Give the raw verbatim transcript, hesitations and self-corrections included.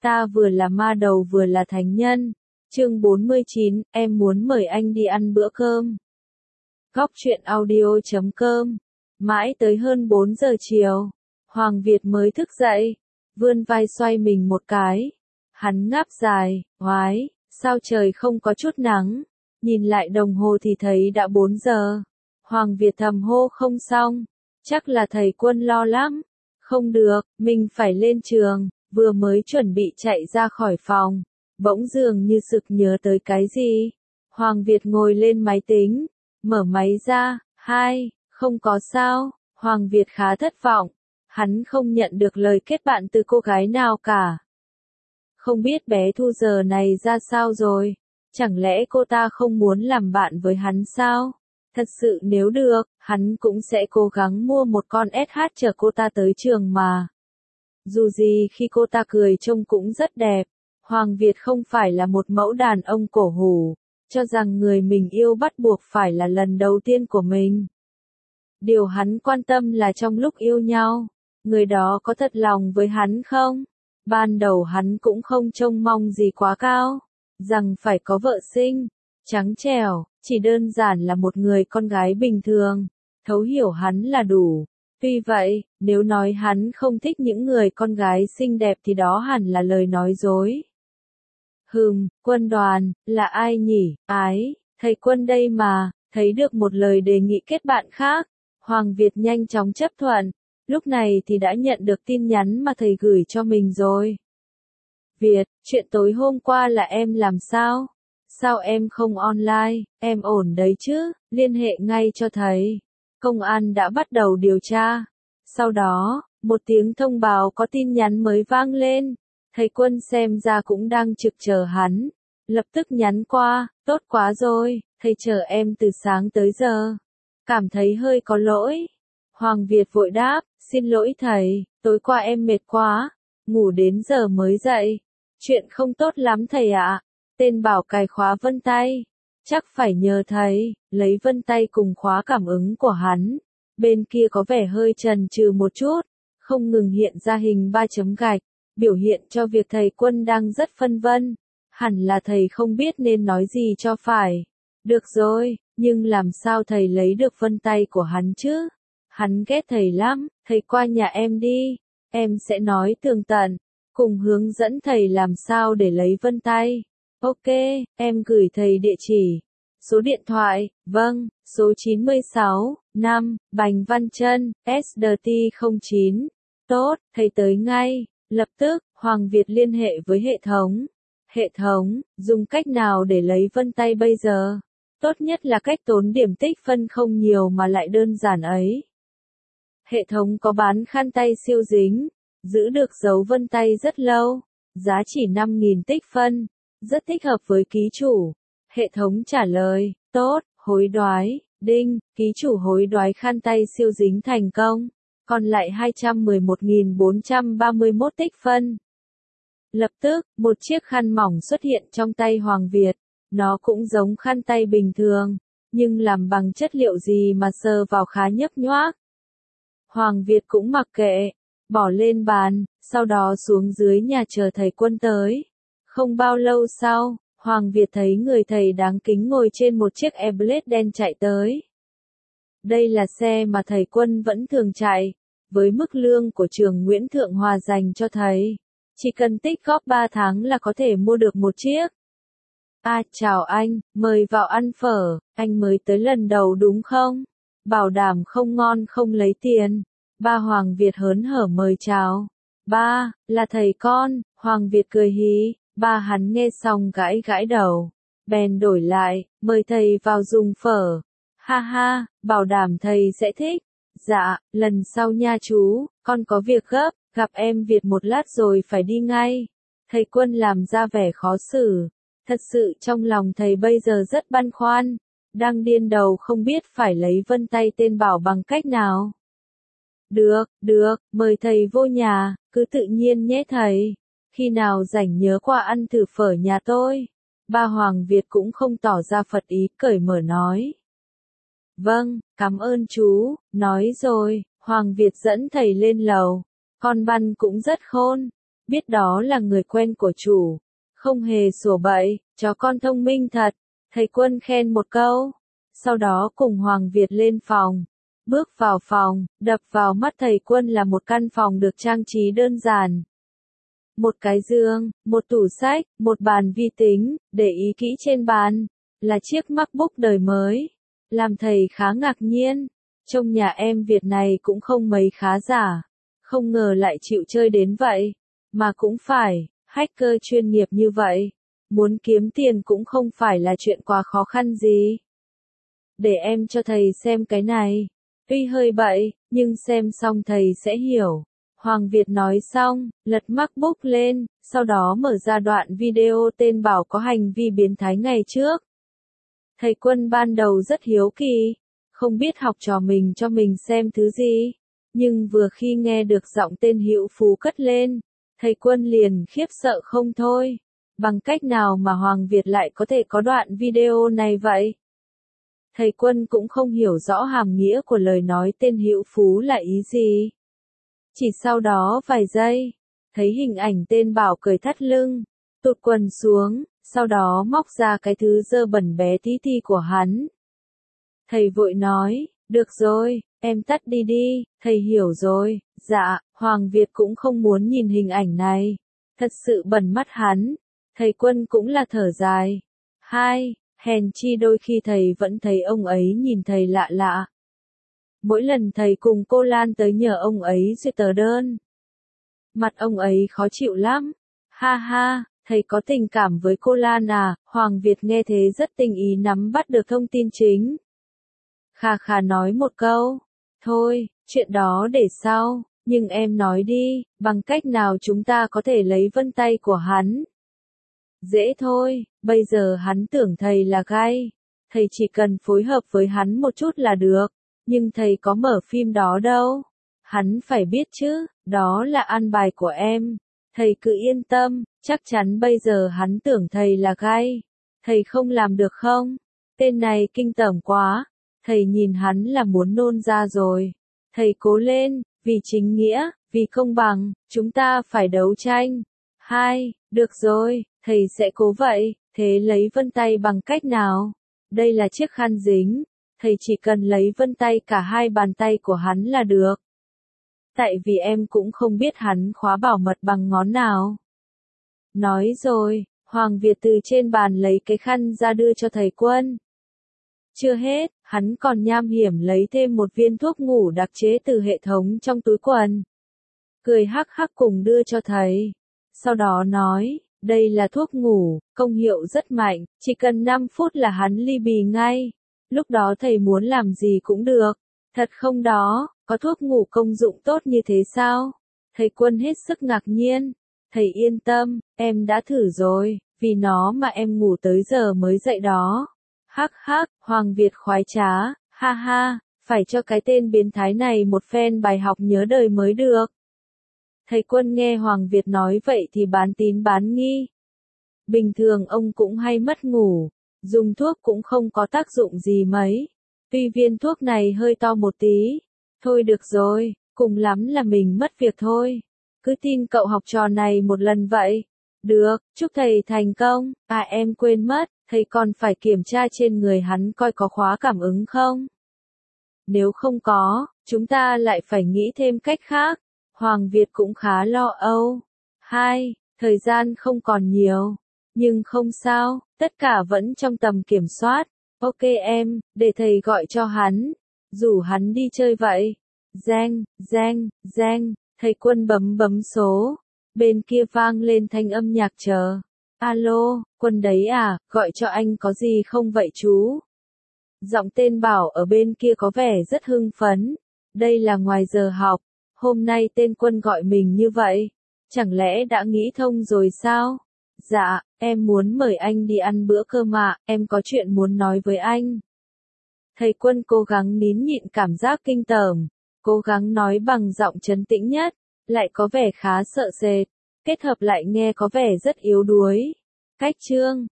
Ta vừa là ma đầu vừa là thánh nhân. Chương bốn mươi chín, em muốn mời anh đi ăn bữa cơm. Góc truyện audio chấm com. Mãi tới hơn bốn giờ chiều, Hoàng Việt mới thức dậy, vươn vai xoay mình một cái. Hắn ngáp dài, oái, sao trời không có chút nắng. Nhìn lại đồng hồ thì thấy đã bốn giờ. Hoàng Việt thầm hô không xong, chắc là thầy Quân lo lắm. Không được, mình phải lên trường. Vừa mới chuẩn bị chạy ra khỏi phòng, bỗng dường như sực nhớ tới cái gì. Hoàng Việt ngồi lên máy tính, mở máy ra, hai, không có sao. Hoàng Việt khá thất vọng, hắn không nhận được lời kết bạn từ cô gái nào cả. Không biết bé Thu giờ này ra sao rồi, chẳng lẽ cô ta không muốn làm bạn với hắn sao? Thật sự nếu được, hắn cũng sẽ cố gắng mua một con ét hát chở cô ta tới trường mà. Dù gì khi cô ta cười trông cũng rất đẹp, Hoàng Việt không phải là một mẫu đàn ông cổ hủ, cho rằng người mình yêu bắt buộc phải là lần đầu tiên của mình. Điều hắn quan tâm là trong lúc yêu nhau, người đó có thật lòng với hắn không? Ban đầu hắn cũng không trông mong gì quá cao, rằng phải có vợ xinh, trắng trẻo, chỉ đơn giản là một người con gái bình thường, thấu hiểu hắn là đủ. Tuy vậy, nếu nói hắn không thích những người con gái xinh đẹp thì đó hẳn là lời nói dối. Hừm, Quân Đoàn, là ai nhỉ? Ái, thầy Quân đây mà. Thấy được một lời đề nghị kết bạn khác, Hoàng Việt nhanh chóng chấp thuận. Lúc này thì đã nhận được tin nhắn mà thầy gửi cho mình rồi. Việt, chuyện tối hôm qua là em làm sao? Sao em không online? Em ổn đấy chứ? Liên hệ ngay cho thầy. Công an đã bắt đầu điều tra. Sau đó, một tiếng thông báo có tin nhắn mới vang lên. Thầy Quân xem ra cũng đang trực chờ hắn. Lập tức nhắn qua, tốt quá rồi, thầy chờ em từ sáng tới giờ. Cảm thấy hơi có lỗi. Hoàng Việt vội đáp, xin lỗi thầy, tối qua em mệt quá, ngủ đến giờ mới dậy. Chuyện không tốt lắm thầy ạ. Tên bảo cài khóa vân tay. Chắc phải nhờ thầy, lấy vân tay cùng khóa cảm ứng của hắn. Bên kia có vẻ hơi chần chừ một chút, không ngừng hiện ra hình ba chấm gạch, biểu hiện cho việc thầy Quân đang rất phân vân. Hẳn là thầy không biết nên nói gì cho phải. Được rồi, nhưng làm sao thầy lấy được vân tay của hắn chứ? Hắn ghét thầy lắm, thầy qua nhà em đi, em sẽ nói tường tận, cùng hướng dẫn thầy làm sao để lấy vân tay. Ok, em gửi thầy địa chỉ. Số điện thoại, vâng, số chín mươi sáu, năm, Bành Văn Trân, ét đê tê không chín. Tốt, thầy tới ngay. Lập tức, Hoàng Việt liên hệ với hệ thống. Hệ thống, dùng cách nào để lấy vân tay bây giờ? Tốt nhất là cách tốn điểm tích phân không nhiều mà lại đơn giản ấy. Hệ thống có bán khăn tay siêu dính, giữ được dấu vân tay rất lâu, giá chỉ năm nghìn tích phân, rất thích hợp với ký chủ. Hệ thống trả lời, tốt, hối đoái, đinh, ký chủ hối đoái khăn tay siêu dính thành công, còn lại hai trăm mười một nghìn bốn trăm ba mươi mốt tích phân. Lập tức, một chiếc khăn mỏng xuất hiện trong tay Hoàng Việt, nó cũng giống khăn tay bình thường, nhưng làm bằng chất liệu gì mà sờ vào khá nhấp nhoác. Hoàng Việt cũng mặc kệ, bỏ lên bàn, sau đó xuống dưới nhà chờ thầy Quân tới. Không bao lâu sau, Hoàng Việt thấy người thầy đáng kính ngồi trên một chiếc Airblade đen chạy tới. Đây là xe mà thầy Quân vẫn thường chạy, với mức lương của trường Nguyễn Thượng Hòa dành cho thầy. Chỉ cần tích góp ba tháng là có thể mua được một chiếc. À, chào anh, mời vào ăn phở, anh mới tới lần đầu đúng không? Bảo đảm không ngon không lấy tiền. Ba Hoàng Việt hớn hở mời chào. Ba, là thầy con, Hoàng Việt cười hí. Ba hắn nghe xong gãi gãi đầu, bèn đổi lại, mời thầy vào dùng phở. Ha ha, bảo đảm thầy sẽ thích. Dạ, lần sau nha chú, con có việc gấp, gặp em Việt một lát rồi phải đi ngay. Thầy Quân làm ra vẻ khó xử. Thật sự trong lòng thầy bây giờ rất băn khoăn, đang điên đầu không biết phải lấy vân tay tên Bảo bằng cách nào. Được, được, mời thầy vô nhà, cứ tự nhiên nhé thầy. Khi nào rảnh nhớ qua ăn thử phở nhà tôi. Ba Hoàng Việt cũng không tỏ ra phật ý, cởi mở nói. Vâng, cảm ơn chú, nói rồi, Hoàng Việt dẫn thầy lên lầu. Con Văn cũng rất khôn, biết đó là người quen của chủ. Không hề sủa bậy, chó con thông minh thật. Thầy Quân khen một câu. Sau đó cùng Hoàng Việt lên phòng. Bước vào phòng, đập vào mắt thầy Quân là một căn phòng được trang trí đơn giản. Một cái giường, một tủ sách, một bàn vi tính, để ý kỹ trên bàn, là chiếc MacBook đời mới. Làm thầy khá ngạc nhiên. Trông nhà em Việt này cũng không mấy khá giả. Không ngờ lại chịu chơi đến vậy. Mà cũng phải, hacker chuyên nghiệp như vậy. Muốn kiếm tiền cũng không phải là chuyện quá khó khăn gì. Để em cho thầy xem cái này. Tuy hơi bậy, nhưng xem xong thầy sẽ hiểu. Hoàng Việt nói xong, lật MacBook lên, sau đó mở ra đoạn video tên bảo có hành vi biến thái ngày trước. Thầy Quân ban đầu rất hiếu kỳ, không biết học trò mình cho mình xem thứ gì. Nhưng vừa khi nghe được giọng tên Hữu Phú cất lên, thầy Quân liền khiếp sợ không thôi. Bằng cách nào mà Hoàng Việt lại có thể có đoạn video này vậy? Thầy Quân cũng không hiểu rõ hàm nghĩa của lời nói tên Hữu Phú là ý gì. Chỉ sau đó vài giây, thấy hình ảnh tên bảo cởi thắt lưng, tụt quần xuống, sau đó móc ra cái thứ dơ bẩn bé tí ti của hắn. Thầy vội nói, được rồi, em tắt đi đi, thầy hiểu rồi. Dạ, Hoàng Việt cũng không muốn nhìn hình ảnh này. Thật sự bẩn mắt hắn. Thầy Quân cũng là thở dài. Hai, hèn chi đôi khi thầy vẫn thấy ông ấy nhìn thầy lạ lạ. Mỗi lần thầy cùng cô Lan tới nhờ ông ấy duyệt tờ đơn, mặt ông ấy khó chịu lắm. Ha ha, thầy có tình cảm với cô Lan à? Hoàng Việt nghe thế rất tinh ý nắm bắt được thông tin chính. Kha khà nói một câu. Thôi, chuyện đó để sau, nhưng em nói đi, bằng cách nào chúng ta có thể lấy vân tay của hắn? Dễ thôi, bây giờ hắn tưởng thầy là gay. Thầy chỉ cần phối hợp với hắn một chút là được. Nhưng thầy có mở phim đó đâu. Hắn phải biết chứ, đó là an bài của em. Thầy cứ yên tâm, chắc chắn bây giờ hắn tưởng thầy là gay. Thầy không làm được không? Tên này kinh tởm quá. Thầy nhìn hắn là muốn nôn ra rồi. Thầy cố lên, vì chính nghĩa, vì công bằng, chúng ta phải đấu tranh. Hai, được rồi, thầy sẽ cố vậy. Thế lấy vân tay bằng cách nào? Đây là chiếc khăn dính. Thầy chỉ cần lấy vân tay cả hai bàn tay của hắn là được. Tại vì em cũng không biết hắn khóa bảo mật bằng ngón nào. Nói rồi, Hoàng Việt từ trên bàn lấy cái khăn ra đưa cho thầy Quân. Chưa hết, hắn còn nham hiểm lấy thêm một viên thuốc ngủ đặc chế từ hệ thống trong túi quần. Cười hắc hắc cùng đưa cho thầy. Sau đó nói, đây là thuốc ngủ, công hiệu rất mạnh, chỉ cần năm phút là hắn ly bì ngay. Lúc đó thầy muốn làm gì cũng được. Thật không đó, có thuốc ngủ công dụng tốt như thế sao? Thầy Quân hết sức ngạc nhiên. Thầy yên tâm, em đã thử rồi, vì nó mà em ngủ tới giờ mới dậy đó. Hắc hắc, Hoàng Việt khoái trá, ha ha, phải cho cái tên biến thái này một phen bài học nhớ đời mới được. Thầy Quân nghe Hoàng Việt nói vậy thì bán tín bán nghi. Bình thường ông cũng hay mất ngủ. Dùng thuốc cũng không có tác dụng gì mấy. Tuy viên thuốc này hơi to một tí. Thôi được rồi, cùng lắm là mình mất việc thôi. Cứ tin cậu học trò này một lần vậy. Được, chúc thầy thành công. À em quên mất, thầy còn phải kiểm tra trên người hắn coi có khóa cảm ứng không. Nếu không có, chúng ta lại phải nghĩ thêm cách khác. Hoàng Việt cũng khá lo âu. Hai, thời gian không còn nhiều. Nhưng không sao, tất cả vẫn trong tầm kiểm soát. Ok em, để thầy gọi cho hắn. Rủ hắn đi chơi vậy. Giang, Giang, Giang, thầy Quân bấm bấm số. Bên kia vang lên thanh âm nhạc chờ. Alo, Quân đấy à, gọi cho anh có gì không vậy chú? Giọng tên bảo ở bên kia có vẻ rất hưng phấn. Đây là ngoài giờ học. Hôm nay tên Quân gọi mình như vậy. Chẳng lẽ đã nghĩ thông rồi sao? Dạ, em muốn mời anh đi ăn bữa cơm ạ, em có chuyện muốn nói với anh. Thầy Quân cố gắng nín nhịn cảm giác kinh tởm, cố gắng nói bằng giọng trấn tĩnh nhất, lại có vẻ khá sợ sệt, kết hợp lại nghe có vẻ rất yếu đuối. Cách chương